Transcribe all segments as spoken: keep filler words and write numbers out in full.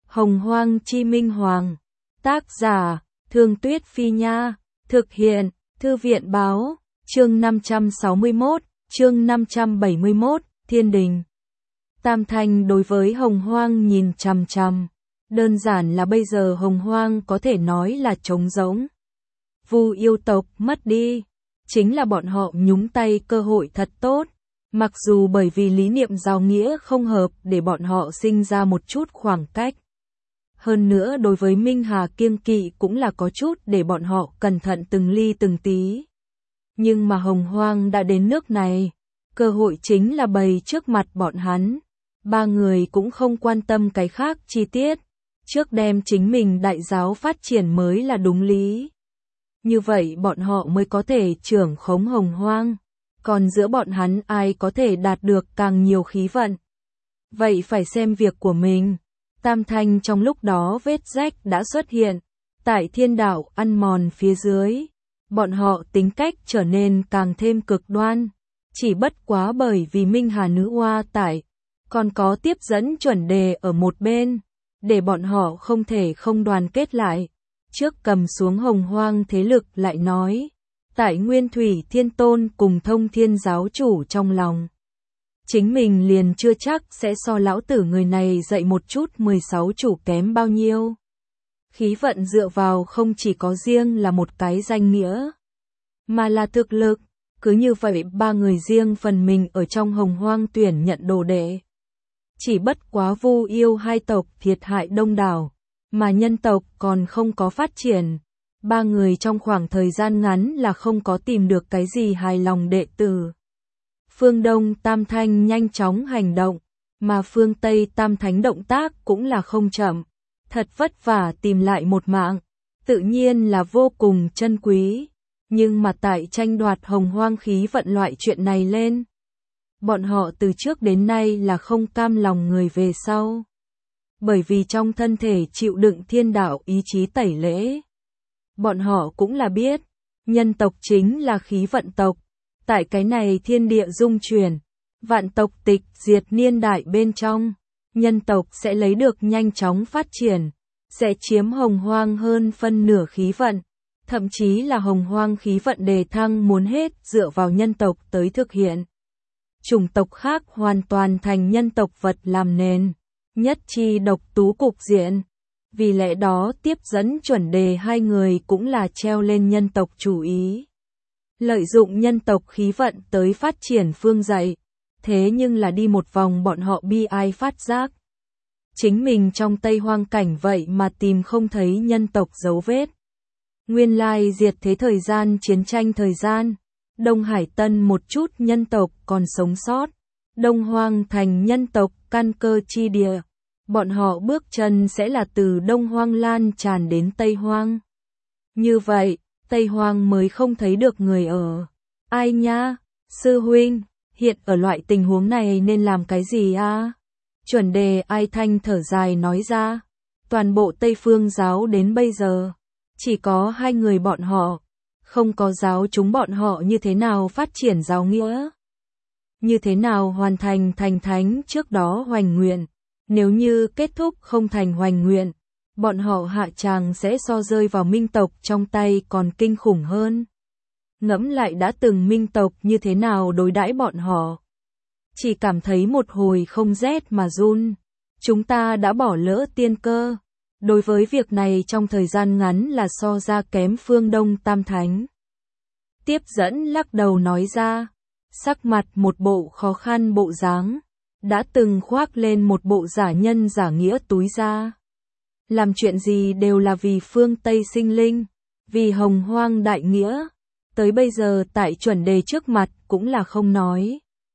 Hồng Hoang Chi Minh Hoàng. Tác giả, Thương Tuyết Phi Nha. Thực hiện, Thư viện Báo. Chương năm trăm sáu mươi mốt, chương năm trăm bảy mươi mốt, Thiên Đình. Tam Thanh đối với Hồng Hoang nhìn chằm chằm. Đơn giản là bây giờ Hồng Hoang có thể nói là trống rỗng. Vu yêu tộc mất đi, chính là bọn họ nhúng tay cơ hội thật tốt. Mặc dù bởi vì lý niệm giao nghĩa không hợp để bọn họ sinh ra một chút khoảng cách. Hơn nữa đối với Minh Hà kiêng kỵ cũng là có chút để bọn họ cẩn thận từng ly từng tí. Nhưng mà Hồng Hoang đã đến nước này, cơ hội chính là bày trước mặt bọn hắn. Ba người cũng không quan tâm cái khác chi tiết, trước đem chính mình đại giáo phát triển mới là đúng lý. Như vậy bọn họ mới có thể trưởng khống Hồng Hoang, còn giữa bọn hắn ai có thể đạt được càng nhiều khí vận. Vậy phải xem việc của mình. Tam Thanh trong lúc đó vết rách đã xuất hiện, tại thiên đạo ăn mòn phía dưới, bọn họ tính cách trở nên càng thêm cực đoan, chỉ bất quá bởi vì Minh Hà nữ oa tại, còn có tiếp dẫn chuẩn đề ở một bên, để bọn họ không thể không đoàn kết lại. Trước cầm xuống Hồng Hoang thế lực lại nói, tại Nguyên Thủy Thiên Tôn cùng Thông Thiên giáo chủ trong lòng. Chính mình liền chưa chắc sẽ so lão tử người này dạy một chút mười sáu chủ kém bao nhiêu. Khí vận dựa vào không chỉ có riêng là một cái danh nghĩa, mà là thực lực. Cứ như vậy ba người riêng phần mình ở trong Hồng Hoang tuyển nhận đồ đệ. Chỉ bất quá Vu yêu hai tộc thiệt hại đông đảo, mà nhân tộc còn không có phát triển. Ba người trong khoảng thời gian ngắn là không có tìm được cái gì hài lòng đệ tử. Phương Đông Tam Thanh nhanh chóng hành động, mà phương Tây Tam Thánh động tác cũng là không chậm. Thật vất vả tìm lại một mạng, tự nhiên là vô cùng chân quý. Nhưng mà tại tranh đoạt Hồng Hoang khí vận loại chuyện này lên, bọn họ từ trước đến nay là không cam lòng người về sau. Bởi vì trong thân thể chịu đựng thiên đạo ý chí tẩy lễ. Bọn họ cũng là biết, nhân tộc chính là khí vận tộc. Tại cái này thiên địa dung chuyển, vạn tộc tịch diệt niên đại bên trong, nhân tộc sẽ lấy được nhanh chóng phát triển, sẽ chiếm Hồng Hoang hơn phân nửa khí vận. Thậm chí là Hồng Hoang khí vận đề thăng muốn hết dựa vào nhân tộc tới thực hiện. Chủng tộc khác hoàn toàn thành nhân tộc vật làm nền, nhất chi độc tú cục diện. Vì lẽ đó tiếp dẫn chuẩn đề hai người cũng là treo lên nhân tộc chủ ý. Lợi dụng nhân tộc khí vận tới phát triển phương dạy, thế nhưng là đi một vòng bọn họ bi ai phát giác. Chính mình trong Tây Hoang cảnh vậy mà tìm không thấy nhân tộc dấu vết. Nguyên lai diệt thế thời gian chiến tranh thời gian, Đông Hải Tân một chút nhân tộc còn sống sót, Đông Hoang thành nhân tộc căn cơ chi địa, bọn họ bước chân sẽ là từ Đông Hoang lan tràn đến Tây Hoang. Như vậy, Tây Hoang mới không thấy được người ở. Ai nha, sư huynh, hiện ở loại tình huống này nên làm cái gì a? Chuẩn đề ai thanh thở dài nói ra, toàn bộ Tây Phương giáo đến bây giờ chỉ có hai người bọn họ, không có giáo chúng bọn họ như thế nào phát triển giáo nghĩa. Như thế nào hoàn thành thành thánh trước đó hoành nguyện, nếu như kết thúc không thành hoành nguyện, bọn họ hạ tràng sẽ so rơi vào minh tộc trong tay còn kinh khủng hơn. Ngẫm lại đã từng minh tộc như thế nào đối đãi bọn họ. Chỉ cảm thấy một hồi không rét mà run. Chúng ta đã bỏ lỡ tiên cơ. Đối với việc này trong thời gian ngắn là so ra kém Phương Đông Tam Thánh. Tiếp dẫn lắc đầu nói ra, sắc mặt một bộ khó khăn bộ dáng, đã từng khoác lên một bộ giả nhân giả nghĩa túi ra. Làm chuyện gì đều là vì phương Tây sinh linh, vì Hồng Hoang đại nghĩa, tới bây giờ tại chuẩn đề trước mặt cũng là không nói.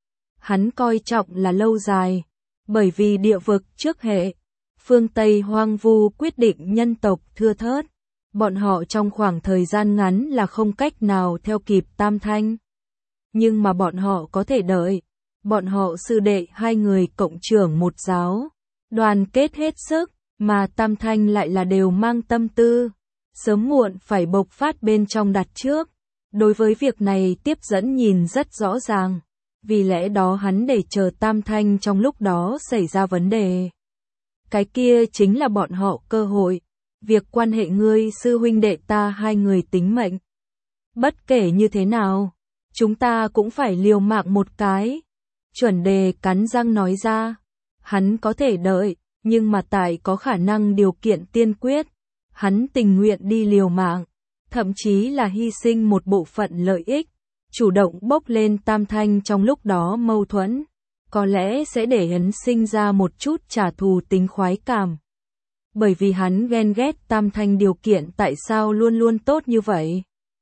Hắn coi trọng là lâu dài, bởi vì địa vực trước hệ. Phương Tây hoang vu quyết định nhân tộc thưa thớt, bọn họ trong khoảng thời gian ngắn là không cách nào theo kịp Tam Thanh. Nhưng mà bọn họ có thể đợi, bọn họ sư đệ hai người cộng trưởng một giáo, đoàn kết hết sức, mà Tam Thanh lại là đều mang tâm tư, sớm muộn phải bộc phát bên trong đặt trước. Đối với việc này tiếp dẫn nhìn rất rõ ràng, vì lẽ đó hắn để chờ Tam Thanh trong lúc đó xảy ra vấn đề. cái kia chính là bọn họ cơ hội, việc quan hệ ngươi sư huynh đệ ta hai người tính mệnh. Bất kể như thế nào, chúng ta cũng phải liều mạng một cái. Chuẩn Đề cắn răng nói ra, hắn có thể đợi, nhưng mà tại có khả năng điều kiện tiên quyết, hắn tình nguyện đi liều mạng, thậm chí là hy sinh một bộ phận lợi ích, chủ động bốc lên Tam Thanh trong lúc đó mâu thuẫn, có lẽ sẽ để hắn sinh ra một chút trả thù tính khoái cảm. Bởi vì hắn ghen ghét Tam Thanh điều kiện tại sao luôn luôn tốt như vậy.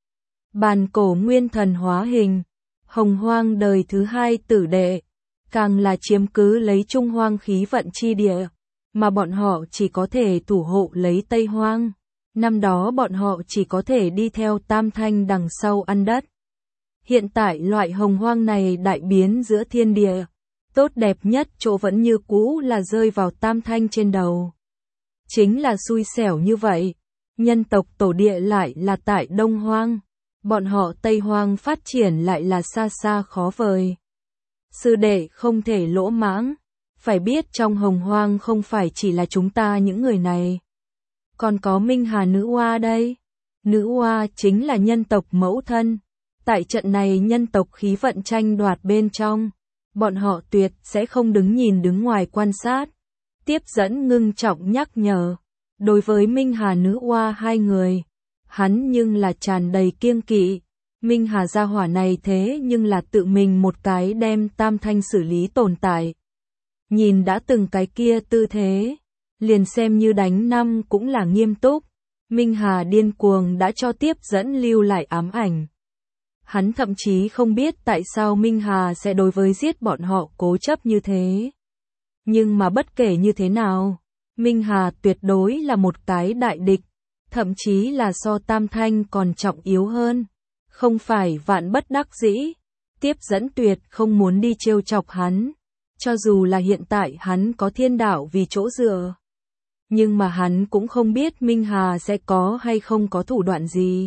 Bàn cổ nguyên thần hóa hình, Hồng Hoang đời thứ hai tử đệ, càng là chiếm cứ lấy Trung Hoang khí vận chi địa, mà bọn họ chỉ có thể thủ hộ lấy Tây Hoang. Năm đó bọn họ chỉ có thể đi theo Tam Thanh đằng sau ăn đất. Hiện tại loại Hồng Hoang này đại biến giữa thiên địa, tốt đẹp nhất chỗ vẫn như cũ là rơi vào Tam Thanh trên đầu. Chính là xui xẻo như vậy, nhân tộc tổ địa lại là tại Đông Hoang, bọn họ Tây Hoang phát triển lại là xa xa khó vời. Sư đệ không thể lỗ mãng, phải biết trong Hồng Hoang không phải chỉ là chúng ta những người này. Còn có Minh Hà Nữ Oa đây. Nữ Oa chính là nhân tộc mẫu thân. Tại trận này nhân tộc khí vận tranh đoạt bên trong, bọn họ tuyệt sẽ không đứng nhìn đứng ngoài quan sát. Tiếp dẫn ngưng trọng nhắc nhở, đối với Minh Hà Nữ Oa hai người, hắn nhưng là tràn đầy kiêng kỵ. Minh Hà gia hỏa này thế nhưng là tự mình một cái đem Tam Thanh xử lý tồn tại. Nhìn đã từng cái kia tư thế, liền xem như đánh năm cũng là nghiêm túc. Minh Hà điên cuồng đã cho tiếp dẫn lưu lại ám ảnh. Hắn thậm chí không biết tại sao Minh Hà sẽ đối với giết bọn họ cố chấp như thế. Nhưng mà bất kể như thế nào, Minh Hà tuyệt đối là một cái đại địch, thậm chí là so Tam Thanh còn trọng yếu hơn. Không phải vạn bất đắc dĩ, tiếp dẫn tuyệt không muốn đi trêu chọc hắn, cho dù là hiện tại hắn có thiên đạo vì chỗ dựa. Nhưng mà hắn cũng không biết Minh Hà sẽ có hay không có thủ đoạn gì.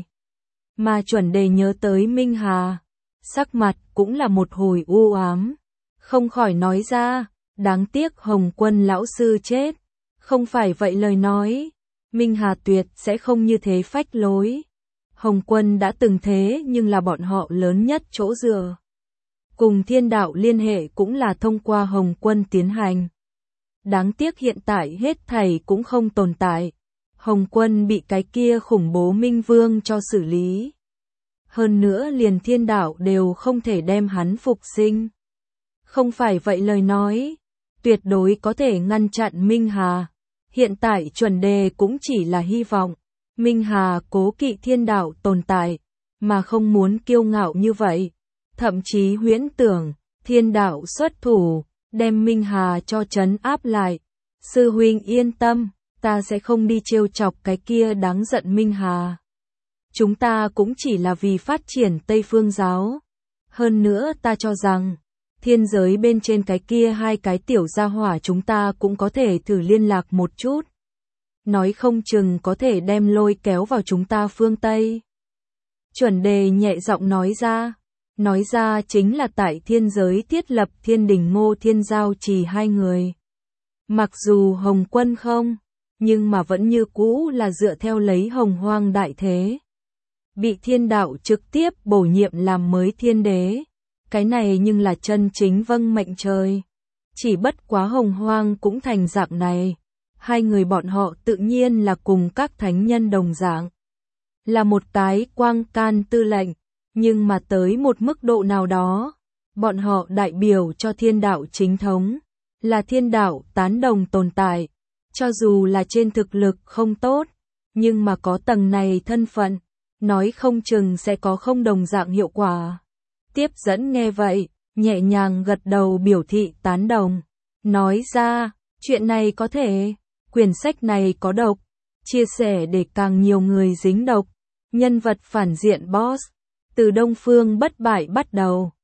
Mà Chuẩn Đề nhớ tới Minh Hà, sắc mặt cũng là một hồi u ám, không khỏi nói ra, đáng tiếc Hồng Quân lão sư chết. Không phải vậy lời nói, Minh Hà tuyệt sẽ không như thế phách lối. Hồng Quân đã từng thế nhưng là bọn họ lớn nhất chỗ dựa. Cùng thiên đạo liên hệ cũng là thông qua Hồng Quân tiến hành. Đáng tiếc hiện tại hết thảy cũng không tồn tại. Hồng Quân bị cái kia khủng bố Minh Vương cho xử lý. Hơn nữa liền thiên đạo đều không thể đem hắn phục sinh. Không phải vậy lời nói, tuyệt đối có thể ngăn chặn Minh Hà. Hiện tại Chuẩn Đề cũng chỉ là hy vọng. Minh Hà cố kỵ thiên đạo tồn tại, mà không muốn kiêu ngạo như vậy. Thậm chí huyễn tưởng, thiên đạo xuất thủ, đem Minh Hà cho trấn áp lại. Sư huynh yên tâm, ta sẽ không đi trêu chọc cái kia đáng giận Minh Hà. Chúng ta cũng chỉ là vì phát triển Tây Phương giáo. Hơn nữa ta cho rằng, thiên giới bên trên cái kia hai cái tiểu gia hỏa chúng ta cũng có thể thử liên lạc một chút. Nói không chừng có thể đem lôi kéo vào chúng ta phương Tây. Chuẩn Đề nhẹ giọng nói ra. Nói ra chính là tại thiên giới thiết lập Thiên Đình Ngô Thiên Giao Trì hai người. Mặc dù Hồng Quân không, nhưng mà vẫn như cũ là dựa theo lấy Hồng Hoang đại thế. Bị thiên đạo trực tiếp bổ nhiệm làm mới thiên đế. Cái này nhưng là chân chính vâng mệnh trời. Chỉ bất quá Hồng Hoang cũng thành dạng này. Hai người bọn họ tự nhiên là cùng các thánh nhân đồng dạng. Là một cái quang can tư lệnh. Nhưng mà tới một mức độ nào đó, bọn họ đại biểu cho thiên đạo chính thống, là thiên đạo tán đồng tồn tại, cho dù là trên thực lực không tốt, nhưng mà có tầng này thân phận, nói không chừng sẽ có không đồng dạng hiệu quả. Tiếp dẫn nghe vậy, nhẹ nhàng gật đầu biểu thị tán đồng, nói ra, chuyện này có thể, quyển sách này có độc, chia sẻ để càng nhiều người dính độc, nhân vật phản diện boss. Từ Đông Phương bất bại bắt đầu,